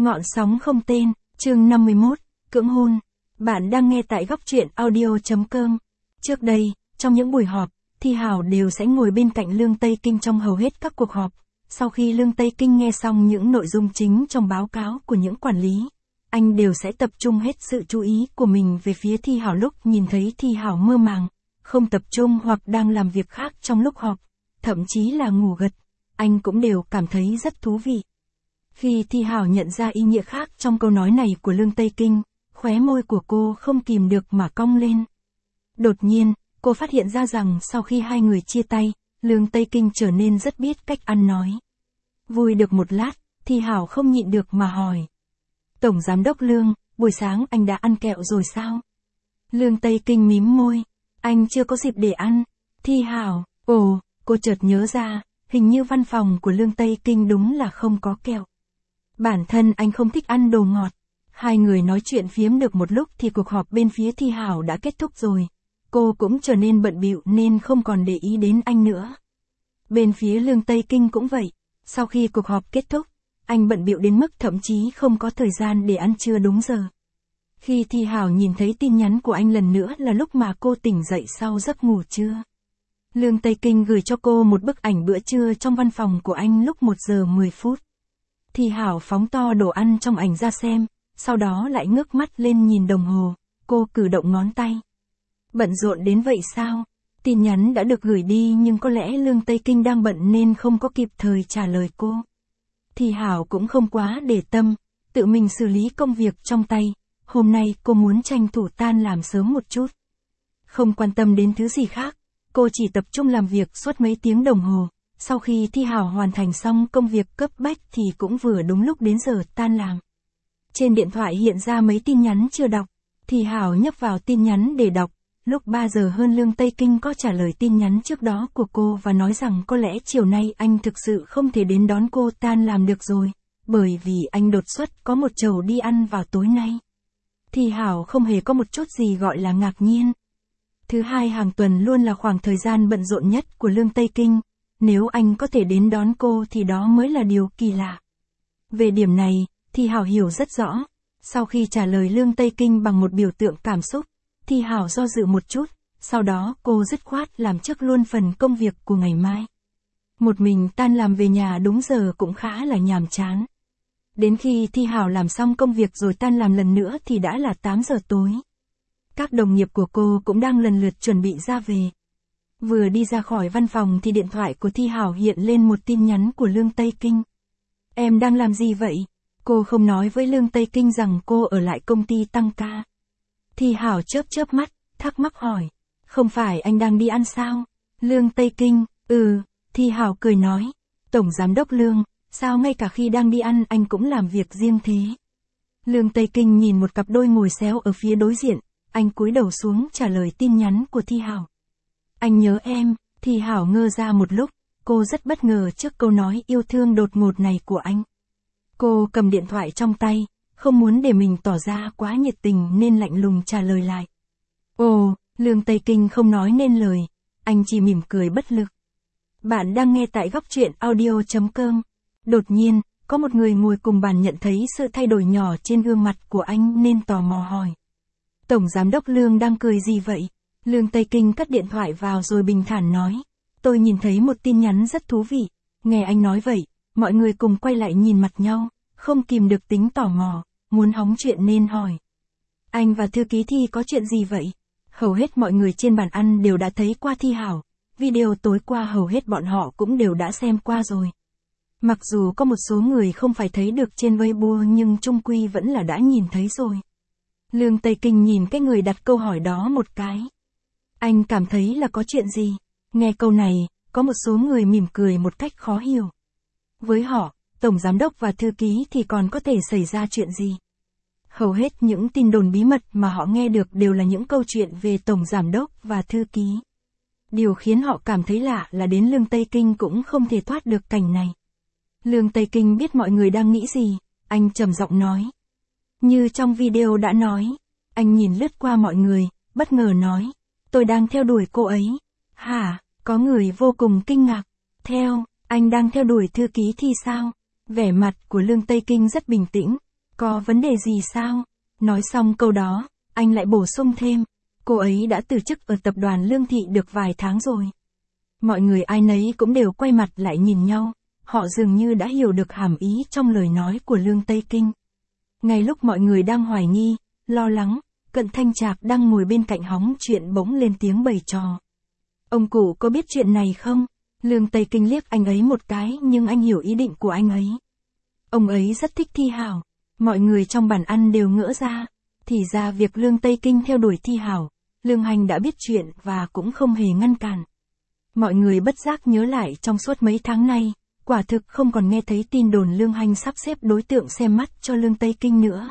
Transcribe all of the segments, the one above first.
Ngọn sóng không tên, chương 51, cưỡng hôn. Bạn đang nghe tại góc truyện audio.com. Trước đây, trong những buổi họp, Thi Hảo đều sẽ ngồi bên cạnh Lương Tây Kinh trong hầu hết các cuộc họp. Sau khi Lương Tây Kinh nghe xong những nội dung chính trong báo cáo của những quản lý, anh đều sẽ tập trung hết sự chú ý của mình về phía Thi Hảo. Lúc nhìn thấy Thi Hảo mơ màng, không tập trung hoặc đang làm việc khác trong lúc họp, thậm chí là ngủ gật, anh cũng đều cảm thấy rất thú vị. Khi Thi Hảo nhận ra ý nghĩa khác trong câu nói này của Lương Tây Kinh, khóe môi của cô không kìm được mà cong lên. Đột nhiên, cô phát hiện ra rằng sau khi hai người chia tay, Lương Tây Kinh trở nên rất biết cách ăn nói. Vui được một lát, Thi Hảo không nhịn được mà hỏi. Tổng Giám đốc Lương, buổi sáng anh đã ăn kẹo rồi sao? Lương Tây Kinh mím môi. Anh chưa có dịp để ăn. Thi Hảo, cô chợt nhớ ra, hình như văn phòng của Lương Tây Kinh đúng là không có kẹo. Bản thân anh không thích ăn đồ ngọt. Hai người nói chuyện phiếm được một lúc thì cuộc họp bên phía Thi Hảo đã kết thúc rồi. Cô cũng trở nên bận bịu nên không còn để ý đến anh nữa. Bên phía Lương Tây Kinh cũng vậy. Sau khi cuộc họp kết thúc, anh bận bịu đến mức thậm chí không có thời gian để ăn trưa đúng giờ. Khi Thi Hảo nhìn thấy tin nhắn của anh lần nữa là lúc mà cô tỉnh dậy sau giấc ngủ trưa. Lương Tây Kinh gửi cho cô một bức ảnh bữa trưa trong văn phòng của anh lúc 1 giờ 10 phút. Thi Hảo phóng to đồ ăn trong ảnh ra xem, sau đó lại ngước mắt lên nhìn đồng hồ, cô cử động ngón tay. Bận rộn đến vậy sao? Tin nhắn đã được gửi đi nhưng có lẽ Lương Tây Kinh đang bận nên không có kịp thời trả lời cô. Thi Hảo cũng không quá để tâm, tự mình xử lý công việc trong tay. Hôm nay cô muốn tranh thủ tan làm sớm một chút. Không quan tâm đến thứ gì khác, cô chỉ tập trung làm việc suốt mấy tiếng đồng hồ. Sau khi Thi Hảo hoàn thành xong công việc cấp bách thì cũng vừa đúng lúc đến giờ tan làm. Trên điện thoại hiện ra mấy tin nhắn chưa đọc. Thi Hảo nhấp vào tin nhắn để đọc. Lúc 3 giờ hơn Lương Tây Kinh có trả lời tin nhắn trước đó của cô và nói rằng có lẽ chiều nay anh thực sự không thể đến đón cô tan làm được rồi. Bởi vì anh đột xuất có một chầu đi ăn vào tối nay. Thi Hảo không hề có một chút gì gọi là ngạc nhiên. Thứ hai hàng tuần luôn là khoảng thời gian bận rộn nhất của Lương Tây Kinh. Nếu anh có thể đến đón cô thì đó mới là điều kỳ lạ. Về điểm này, Thi Hảo hiểu rất rõ. Sau khi trả lời Lương Tây Kinh bằng một biểu tượng cảm xúc, Thi Hảo do dự một chút, sau đó cô dứt khoát làm trước luôn phần công việc của ngày mai. Một mình tan làm về nhà đúng giờ cũng khá là nhàm chán. Đến khi Thi Hảo làm xong công việc rồi tan làm lần nữa thì đã là 8 giờ tối. Các đồng nghiệp của cô cũng đang lần lượt chuẩn bị ra về. Vừa đi ra khỏi văn phòng thì điện thoại của Thi Hảo hiện lên một tin nhắn của Lương Tây Kinh. Em đang làm gì vậy? Cô không nói với Lương Tây Kinh rằng cô ở lại công ty tăng ca. Thi Hảo chớp mắt, thắc mắc hỏi. Không phải anh đang đi ăn sao? Lương Tây Kinh, Thi Hảo cười nói. Tổng Giám đốc Lương, sao ngay cả khi đang đi ăn anh cũng làm việc riêng thế? Lương Tây Kinh nhìn một cặp đôi ngồi xéo ở phía đối diện, anh cúi đầu xuống trả lời tin nhắn của Thi Hảo. Anh nhớ em. Thi Hảo ngơ ra một lúc, cô rất bất ngờ trước câu nói yêu thương đột ngột này của anh. Cô cầm điện thoại trong tay, không muốn để mình tỏ ra quá nhiệt tình nên lạnh lùng trả lời lại. Lương Tây Kinh không nói nên lời, anh chỉ mỉm cười bất lực. Bạn đang nghe tại góc truyện audio.com. Đột nhiên, có một người ngồi cùng bàn nhận thấy sự thay đổi nhỏ trên gương mặt của anh nên tò mò hỏi. Tổng Giám đốc Lương đang cười gì vậy? Lương Tây Kinh cất điện thoại vào rồi bình thản nói. Tôi nhìn thấy một tin nhắn rất thú vị. Nghe anh nói vậy, mọi người cùng quay lại nhìn mặt nhau, không kìm được tính tò mò, muốn hóng chuyện nên hỏi. Anh và thư ký Thi có chuyện gì vậy? Hầu hết mọi người trên bàn ăn đều đã thấy qua Thi Hảo. Video tối qua hầu hết bọn họ cũng đều đã xem qua rồi. Mặc dù có một số người không phải thấy được trên Weibo nhưng chung quy vẫn là đã nhìn thấy rồi. Lương Tây Kinh nhìn cái người đặt câu hỏi đó một cái. Anh cảm thấy là có chuyện gì? Nghe câu này, có một số người mỉm cười một cách khó hiểu. Với họ, Tổng Giám đốc và thư ký thì còn có thể xảy ra chuyện gì? Hầu hết những tin đồn bí mật mà họ nghe được đều là những câu chuyện về Tổng Giám đốc và thư ký. Điều khiến họ cảm thấy lạ là đến Lương Tây Kinh cũng không thể thoát được cảnh này. Lương Tây Kinh biết mọi người đang nghĩ gì, anh trầm giọng nói. Như trong video đã nói, anh nhìn lướt qua mọi người, bất ngờ nói. Tôi đang theo đuổi cô ấy. Hả? Có người vô cùng kinh ngạc. Anh đang theo đuổi thư ký Thi sao? Vẻ mặt của Lương Tây Kinh rất bình tĩnh. Có vấn đề gì sao? Nói xong câu đó, anh lại bổ sung thêm, cô ấy đã từ chức ở tập đoàn Lương Thị được vài tháng rồi. Mọi người ai nấy cũng đều quay mặt lại nhìn nhau, họ dường như đã hiểu được hàm ý trong lời nói của Lương Tây Kinh. Ngay lúc mọi người đang hoài nghi, lo lắng, Cận Thanh Trạc đang ngồi bên cạnh hóng chuyện bỗng lên tiếng bày trò. Ông cụ có biết chuyện này không? Lương Tây Kinh liếc anh ấy một cái nhưng anh hiểu ý định của anh ấy. Ông ấy rất thích Thi Hảo. Mọi người trong bàn ăn đều ngỡ ra. Thì ra việc Lương Tây Kinh theo đuổi Thi Hảo, Lương Hành đã biết chuyện và cũng không hề ngăn cản. Mọi người bất giác nhớ lại trong suốt mấy tháng nay, quả thực không còn nghe thấy tin đồn Lương Hành sắp xếp đối tượng xem mắt cho Lương Tây Kinh nữa.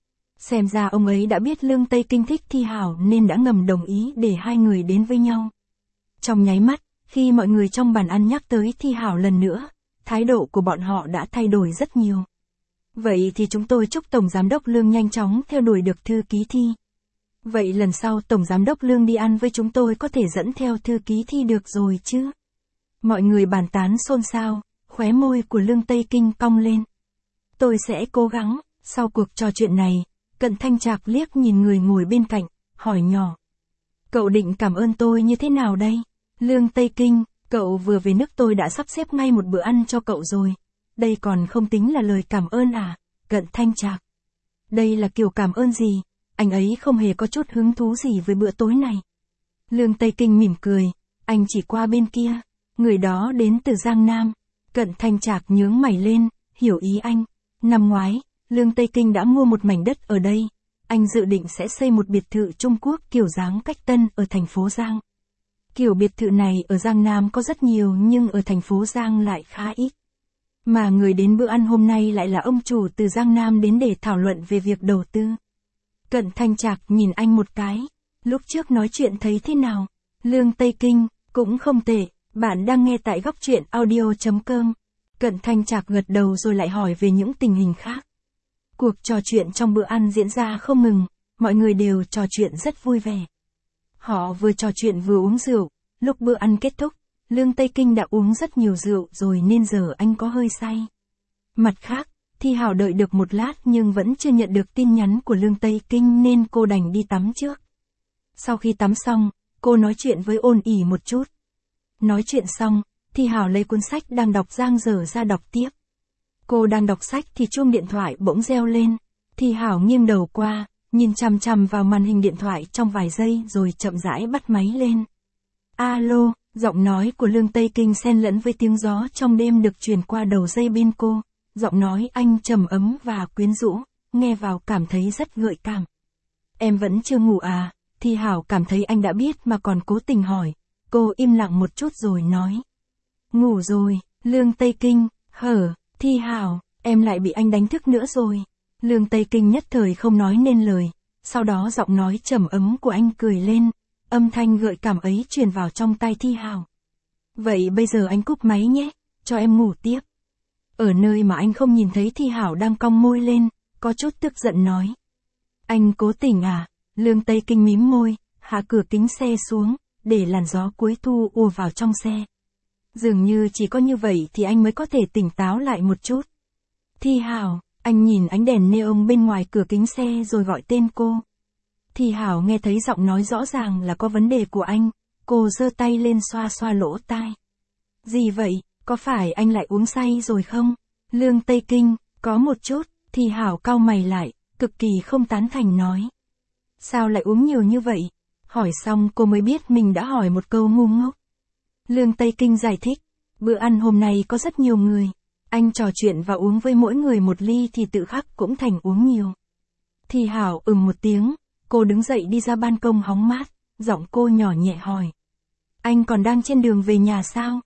Xem ra ông ấy đã biết Lương Tây Kinh thích Thi Hảo nên đã ngầm đồng ý để hai người đến với nhau. Trong nháy mắt, khi mọi người trong bàn ăn nhắc tới Thi Hảo lần nữa, thái độ của bọn họ đã thay đổi rất nhiều. Vậy thì chúng tôi chúc Tổng Giám đốc Lương nhanh chóng theo đuổi được thư ký Thi. Vậy lần sau Tổng Giám đốc Lương đi ăn với chúng tôi có thể dẫn theo thư ký Thi được rồi chứ? Mọi người bàn tán xôn xao, khóe môi của Lương Tây Kinh cong lên. Tôi sẽ cố gắng. Sau cuộc trò chuyện này, Cận Thanh Trạc liếc nhìn người ngồi bên cạnh, hỏi nhỏ. Cậu định cảm ơn tôi như thế nào đây? Lương Tây Kinh, cậu vừa về nước tôi đã sắp xếp ngay một bữa ăn cho cậu rồi. Đây còn không tính là lời cảm ơn à? Cận Thanh Trạc. Đây là kiểu cảm ơn gì? Anh ấy không hề có chút hứng thú gì với bữa tối này. Lương Tây Kinh mỉm cười. Anh chỉ qua bên kia. Người đó đến từ Giang Nam. Cận Thanh Trạc nhướng mày lên, hiểu ý anh. Năm ngoái, Lương Tây Kinh đã mua một mảnh đất ở đây. Anh dự định sẽ xây một biệt thự Trung Quốc kiểu dáng cách tân ở thành phố Giang. Kiểu biệt thự này ở Giang Nam có rất nhiều nhưng ở thành phố Giang lại khá ít. Mà người đến bữa ăn hôm nay lại là ông chủ từ Giang Nam đến để thảo luận về việc đầu tư. Cận Thanh Trạc nhìn anh một cái. Lúc trước nói chuyện thấy thế nào? Lương Tây Kinh, cũng không tệ. Bạn đang nghe tại góc truyện audio.com. Cận Thanh Trạc gật đầu rồi lại hỏi về những tình hình khác. Cuộc trò chuyện trong bữa ăn diễn ra không ngừng, mọi người đều trò chuyện rất vui vẻ. Họ vừa trò chuyện vừa uống rượu, lúc bữa ăn kết thúc, Lương Tây Kinh đã uống rất nhiều rượu rồi nên giờ anh có hơi say. Mặt khác, Thi Hảo đợi được một lát nhưng vẫn chưa nhận được tin nhắn của Lương Tây Kinh nên cô đành đi tắm trước. Sau khi tắm xong, cô nói chuyện với Ôn ỉ một chút. Nói chuyện xong, Thi Hảo lấy cuốn sách đang đọc dang dở ra đọc tiếp. Cô đang đọc sách thì chuông điện thoại bỗng reo lên. Thi Hảo nghiêng đầu qua, nhìn chằm chằm vào màn hình điện thoại trong vài giây rồi chậm rãi bắt máy lên. Alo, giọng nói của Lương Tây Kinh xen lẫn với tiếng gió trong đêm được truyền qua đầu dây bên cô. Giọng nói anh trầm ấm và quyến rũ, nghe vào cảm thấy rất gợi cảm. Em vẫn chưa ngủ à? Thi Hảo cảm thấy anh đã biết mà còn cố tình hỏi. Cô im lặng một chút rồi nói. Ngủ rồi, Lương Tây Kinh, Thi Hảo, em lại bị anh đánh thức nữa rồi. Lương Tây Kinh nhất thời không nói nên lời, sau đó giọng nói trầm ấm của anh cười lên, âm thanh gợi cảm ấy truyền vào trong tai Thi Hảo. Vậy bây giờ anh cúp máy nhé, cho em ngủ tiếp. Ở nơi mà anh không nhìn thấy Thi Hảo đang cong môi lên, có chút tức giận nói. Anh cố tình à? Lương Tây Kinh mím môi, hạ cửa kính xe xuống, để làn gió cuối thu ùa vào trong xe. Dường như chỉ có như vậy thì anh mới có thể tỉnh táo lại một chút. Thi Hảo, anh nhìn ánh đèn neon bên ngoài cửa kính xe rồi gọi tên cô. Thi Hảo nghe thấy giọng nói rõ ràng là có vấn đề của anh, cô giơ tay lên xoa xoa lỗ tai. Gì vậy, có phải anh lại uống say rồi không? Lương Tây Kinh, có một chút. Thi Hảo cau mày lại, cực kỳ không tán thành nói. Sao lại uống nhiều như vậy? Hỏi xong cô mới biết mình đã hỏi một câu ngu ngốc. Lương Tây Kinh giải thích, bữa ăn hôm nay có rất nhiều người. Anh trò chuyện và uống với mỗi người một ly thì tự khắc cũng thành uống nhiều. Thi Hảo một tiếng, cô đứng dậy đi ra ban công hóng mát, giọng cô nhỏ nhẹ hỏi. Anh còn đang trên đường về nhà sao?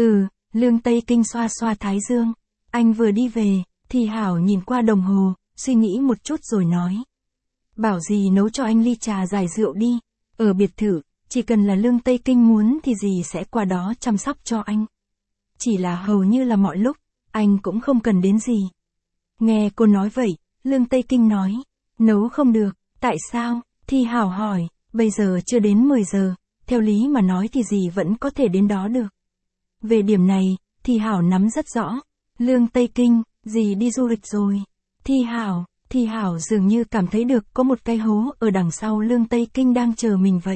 Lương Tây Kinh xoa xoa thái dương. Anh vừa đi về. Thi Hảo nhìn qua đồng hồ, suy nghĩ một chút rồi nói. Bảo gì nấu cho anh ly trà giải rượu đi. Ở biệt thự, chỉ cần là Lương Tây Kinh muốn thì gì sẽ qua đó chăm sóc cho anh. Chỉ là hầu như là mọi lúc, anh cũng không cần đến gì. Nghe cô nói vậy, Lương Tây Kinh nói. Nấu không được, tại sao? Thi Hảo hỏi, bây giờ chưa đến 10 giờ, theo lý mà nói thì gì vẫn có thể đến đó được. Về điểm này, Thi Hảo nắm rất rõ. Lương Tây Kinh, dì đi du lịch rồi. Thi Thi Hảo dường như cảm thấy được có một cái hố ở đằng sau Lương Tây Kinh đang chờ mình vậy.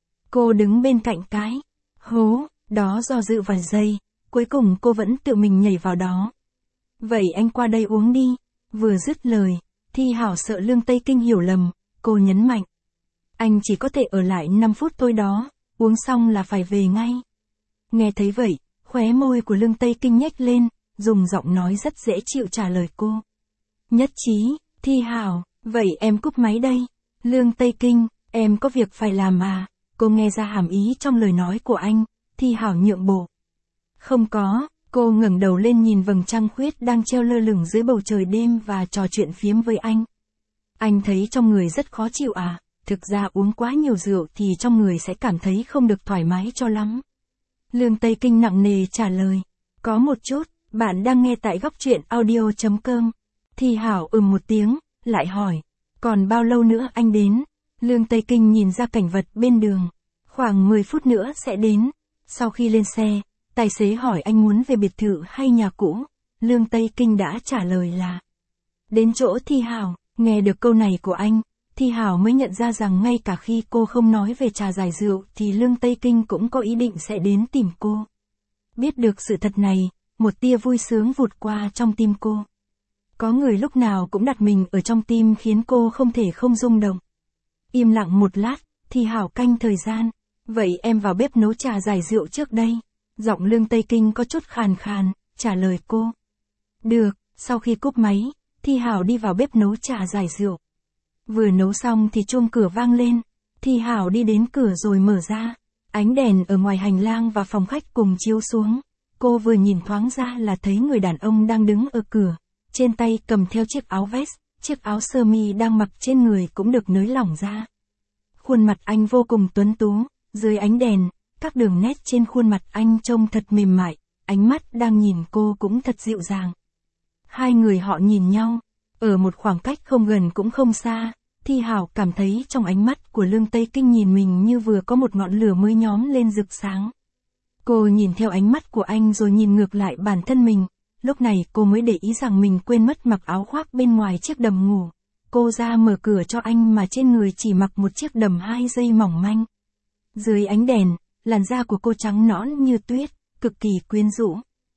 Cô đứng bên cạnh cái hố, đó do dự vài giây, cuối cùng cô vẫn tự mình nhảy vào đó. Vậy anh qua đây uống đi. Vừa dứt lời, Thi Hảo sợ Lương Tây Kinh hiểu lầm, cô nhấn mạnh. Anh chỉ có thể ở lại 5 phút thôi đó, uống xong là phải về ngay. Nghe thấy vậy, khóe môi của Lương Tây Kinh nhếch lên, dùng giọng nói rất dễ chịu trả lời cô. Nhất trí, Thi Hảo, vậy em cúp máy đây. Lương Tây Kinh, em có việc phải làm à? Cô nghe ra hàm ý trong lời nói của anh, Thi Hảo nhượng bộ. Không có, cô ngẩng đầu lên nhìn vầng trăng khuyết đang treo lơ lửng dưới bầu trời đêm và trò chuyện phiếm với anh. Anh thấy trong người rất khó chịu à? Thực ra uống quá nhiều rượu thì trong người sẽ cảm thấy không được thoải mái cho lắm. Lương Tây Kinh nặng nề trả lời. Có một chút, bạn đang nghe tại góc truyện audio.com. Thi Hảo một tiếng, lại hỏi. Còn bao lâu nữa anh đến? Lương Tây Kinh nhìn ra cảnh vật bên đường. Khoảng 10 phút nữa sẽ đến. Sau khi lên xe, tài xế hỏi anh muốn về biệt thự hay nhà cũ. Lương Tây Kinh đã trả lời là đến chỗ Thi Hảo. Nghe được câu này của anh, Thi Hảo mới nhận ra rằng ngay cả khi cô không nói về trà giải rượu thì Lương Tây Kinh cũng có ý định sẽ đến tìm cô. Biết được sự thật này, một tia vui sướng vụt qua trong tim cô. Có người lúc nào cũng đặt mình ở trong tim khiến cô không thể không rung động. Im lặng một lát, Thi Hảo canh thời gian. Vậy em vào bếp nấu trà giải rượu trước đây. Giọng Lương Tây Kinh có chút khàn khàn, trả lời cô. Được, sau khi cúp máy, Thi Hảo đi vào bếp nấu trà giải rượu. Vừa nấu xong thì chuông cửa vang lên. Thi Hảo đi đến cửa rồi mở ra. Ánh đèn ở ngoài hành lang và phòng khách cùng chiếu xuống. Cô vừa nhìn thoáng ra là thấy người đàn ông đang đứng ở cửa. Trên tay cầm theo chiếc áo vest, chiếc áo sơ mi đang mặc trên người cũng được nới lỏng ra. Khuôn mặt anh vô cùng tuấn tú, dưới ánh đèn, các đường nét trên khuôn mặt anh trông thật mềm mại, ánh mắt đang nhìn cô cũng thật dịu dàng. Hai người họ nhìn nhau, ở một khoảng cách không gần cũng không xa, Thi Hảo cảm thấy trong ánh mắt của Lương Tây Kinh nhìn mình như vừa có một ngọn lửa mới nhóm lên rực sáng. Cô nhìn theo ánh mắt của anh rồi nhìn ngược lại bản thân mình, lúc này cô mới để ý rằng mình quên mất mặc áo khoác bên ngoài chiếc đầm ngủ. Cô ra mở cửa cho anh mà trên người chỉ mặc một chiếc đầm 2 dây mỏng manh. Dưới ánh đèn, làn da của cô trắng nõn như tuyết, cực kỳ quyến rũ.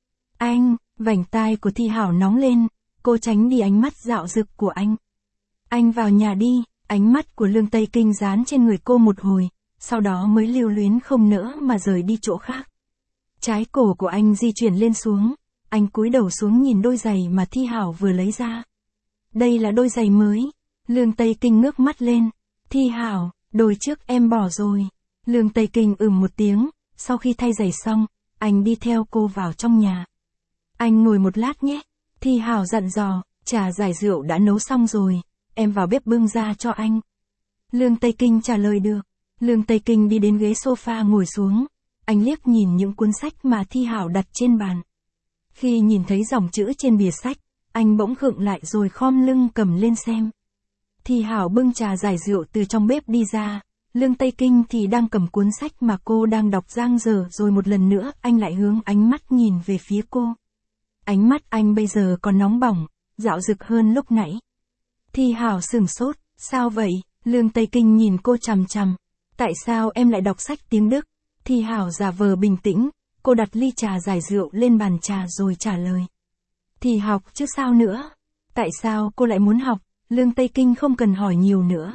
Anh, vành tai của Thi Hảo nóng lên, cô tránh đi ánh mắt dạo dực của anh. Anh vào nhà đi, ánh mắt của Lương Tây Kinh dán trên người cô một hồi, sau đó mới lưu luyến không nỡ mà rời đi chỗ khác. Trái cổ của anh di chuyển lên xuống, anh cúi đầu xuống nhìn đôi giày mà Thi Hảo vừa lấy ra. Đây là đôi giày mới. Lương Tây Kinh ngước mắt lên. Thi Hảo, đôi trước em bỏ rồi. Lương Tây Kinh một tiếng, sau khi thay giày xong, anh đi theo cô vào trong nhà. Anh ngồi một lát nhé. Thi Hảo dặn dò, trà giải rượu đã nấu xong rồi, em vào bếp bưng ra cho anh. Lương Tây Kinh trả lời được. Lương Tây Kinh đi đến ghế sofa ngồi xuống. Anh liếc nhìn những cuốn sách mà Thi Hảo đặt trên bàn. Khi nhìn thấy dòng chữ trên bìa sách, anh bỗng khựng lại rồi khom lưng cầm lên xem. Thi Hảo bưng trà giải rượu từ trong bếp đi ra, Lương Tây Kinh thì đang cầm cuốn sách mà cô đang đọc dang dở rồi một lần nữa anh lại hướng ánh mắt nhìn về phía cô. Ánh mắt anh bây giờ còn nóng bỏng, dạo dực hơn lúc nãy. Thi Hảo sửng sốt, sao vậy? Lương Tây Kinh nhìn cô chằm chằm. Tại sao em lại đọc sách tiếng Đức? Thi Hảo giả vờ bình tĩnh, cô đặt ly trà giải rượu lên bàn trà rồi trả lời. Thì học chứ sao nữa? Tại sao cô lại muốn học? Lương Tây Kinh không cần hỏi nhiều nữa.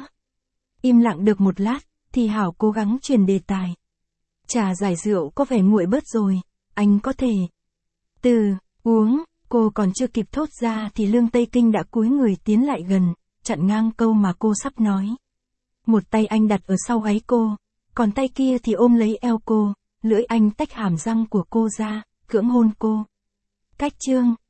Im lặng được một lát, Thi Hảo cố gắng chuyển đề tài. Trà giải rượu có vẻ nguội bớt rồi, anh có thể uống. Cô còn chưa kịp thốt ra thì Lương Tây Kinh đã cúi người tiến lại gần, chặn ngang câu mà cô sắp nói. Một tay anh đặt ở sau gáy cô, còn tay kia thì ôm lấy eo cô, lưỡi anh tách hàm răng của cô ra, cưỡng hôn cô. Cách chương